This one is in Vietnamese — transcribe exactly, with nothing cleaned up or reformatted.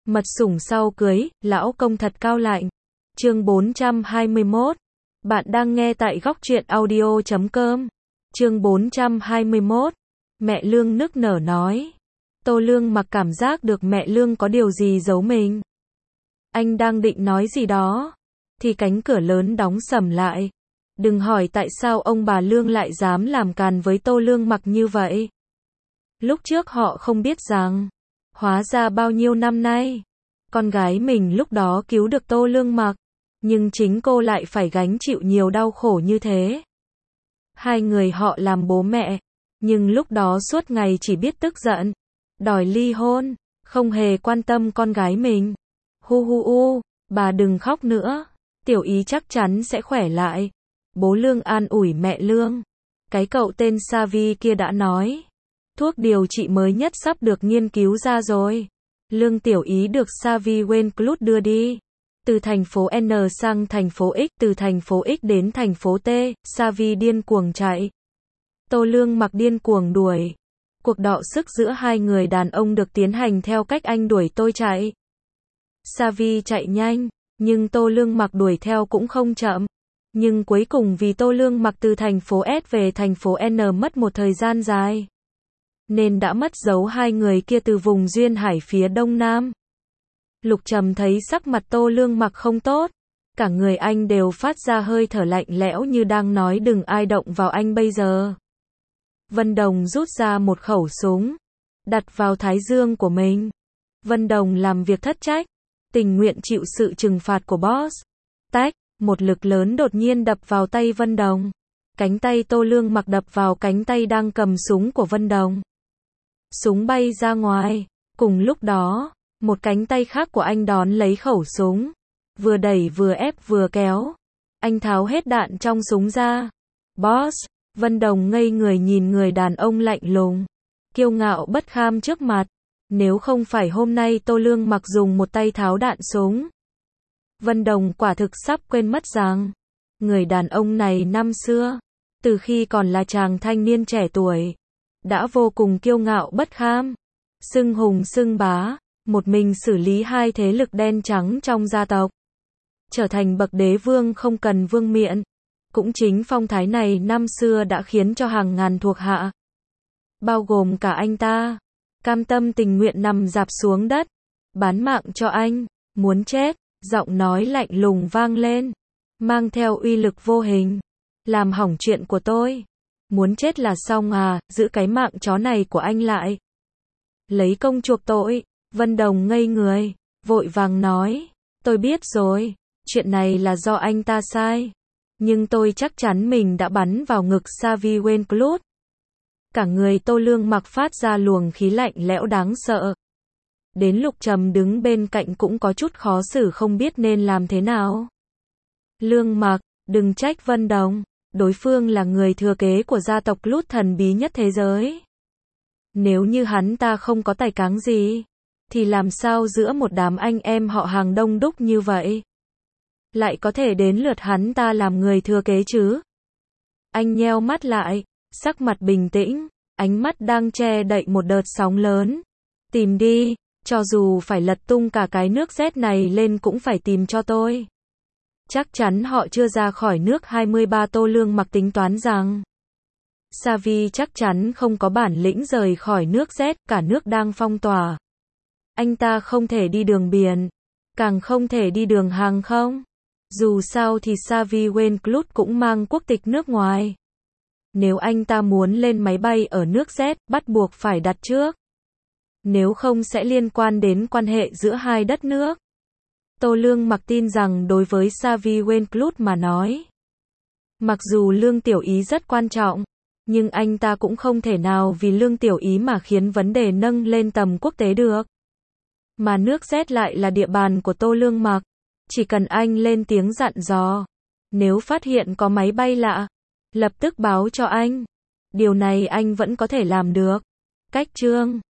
Mật sủng sau cưới, lão công thật cao lạnh. Chương bốn trăm hai mươi mốt. Bạn đang nghe tại góc truyện audio chấm com. Chương bốn trăm hai mươi mốt. Mẹ Lương nức nở nói. Tô Lương mặc cảm giác được mẹ Lương có điều gì giấu mình. Anh đang định nói gì đó, thì cánh cửa lớn đóng sầm lại. Đừng hỏi tại sao ông bà Lương lại dám làm càn với Tô Lương mặc như vậy. Lúc trước họ không biết rằng, hóa ra bao nhiêu năm nay, con gái mình lúc đó cứu được Tô Lương mặc, nhưng chính cô lại phải gánh chịu nhiều đau khổ như thế. Hai người họ làm bố mẹ, nhưng lúc đó suốt ngày chỉ biết tức giận, đòi ly hôn, không hề quan tâm con gái mình. Hu hu u, bà đừng khóc nữa, Tiểu Ý chắc chắn sẽ khỏe lại. Bố Lương an ủi mẹ Lương. Cái cậu tên Savi kia đã nói, thuốc điều trị mới nhất sắp được nghiên cứu ra rồi. Lương Tiểu Ý được Savi Wenclut đưa đi. Từ thành phố N sang thành phố X, từ thành phố X đến thành phố T, Savi điên cuồng chạy. Tô Lương mặc điên cuồng đuổi. Cuộc đọ sức giữa hai người đàn ông được tiến hành theo cách anh đuổi tôi chạy. Savi chạy nhanh, nhưng Tô Lương mặc đuổi theo cũng không chậm. Nhưng cuối cùng vì Tô Lương mặc từ thành phố S về thành phố N mất một thời gian dài, nên đã mất dấu hai người kia từ vùng duyên hải phía đông nam. Lục Trầm thấy sắc mặt Tô Lương mặc không tốt, cả người anh đều phát ra hơi thở lạnh lẽo như đang nói đừng ai động vào anh bây giờ. Vân Đồng rút ra một khẩu súng, đặt vào thái dương của mình. Vân Đồng làm việc thất trách, tình nguyện chịu sự trừng phạt của boss. Tách, một lực lớn đột nhiên đập vào tay Vân Đồng. Cánh tay Tô Lương mặc đập vào cánh tay đang cầm súng của Vân Đồng. Súng bay ra ngoài. Cùng lúc đó, một cánh tay khác của anh đón lấy khẩu súng, vừa đẩy vừa ép vừa kéo. Anh tháo hết đạn trong súng ra. Boss, Vân Đồng ngây người nhìn người đàn ông lạnh lùng, kiêu ngạo bất kham trước mặt. Nếu không phải hôm nay Tô Lương mặc dùng một tay tháo đạn súng, Vân Đồng quả thực sắp quên mất rằng, người đàn ông này năm xưa, từ khi còn là chàng thanh niên trẻ tuổi, đã vô cùng kiêu ngạo bất kham, xưng hùng xưng bá, một mình xử lý hai thế lực đen trắng trong gia tộc, trở thành bậc đế vương không cần vương miện. Cũng chính phong thái này năm xưa đã khiến cho hàng ngàn thuộc hạ, bao gồm cả anh ta, cam tâm tình nguyện nằm rạp xuống đất, bán mạng cho anh, muốn chết. Giọng nói lạnh lùng vang lên, mang theo uy lực vô hình. Làm hỏng chuyện của tôi. Muốn chết là xong à, giữ cái mạng chó này của anh lại. Lấy công chuộc tội. Vân Đồng ngây người, vội vàng nói, tôi biết rồi, chuyện này là do anh ta sai. Nhưng tôi chắc chắn mình đã bắn vào ngực Savi Wenclut. Cả người Tô Lương mặc phát ra luồng khí lạnh lẽo đáng sợ. Đến Lục Trầm đứng bên cạnh cũng có chút khó xử không biết nên làm thế nào. Lương mặc, đừng trách Vân Đồng, đối phương là người thừa kế của gia tộc Clut thần bí nhất thế giới. Nếu như hắn ta không có tài cán gì, thì làm sao giữa một đám anh em họ hàng đông đúc như vậy, lại có thể đến lượt hắn ta làm người thừa kế chứ? Anh nheo mắt lại, sắc mặt bình tĩnh, ánh mắt đang che đậy một đợt sóng lớn. Tìm đi. Cho dù phải lật tung cả cái nước Z này lên cũng phải tìm cho tôi. Chắc chắn họ chưa ra khỏi nước hai mươi ba. Tô Lương mặc tính toán rằng Savi chắc chắn không có bản lĩnh rời khỏi nước Z, cả nước đang phong tỏa. Anh ta không thể đi đường biển, càng không thể đi đường hàng không. Dù sao thì Savi Wenclut cũng mang quốc tịch nước ngoài. Nếu anh ta muốn lên máy bay ở nước Z, bắt buộc phải đặt trước. Nếu không sẽ liên quan đến quan hệ giữa hai đất nước. Tô Lương mặc tin rằng đối với Savi Wenclut mà nói, mặc dù Lương Tiểu Ý rất quan trọng, nhưng anh ta cũng không thể nào vì Lương Tiểu Ý mà khiến vấn đề nâng lên tầm quốc tế được. Mà nước Z lại là địa bàn của Tô Lương mặc. Chỉ cần anh lên tiếng dặn dò, nếu phát hiện có máy bay lạ, lập tức báo cho anh. Điều này anh vẫn có thể làm được. Cách chương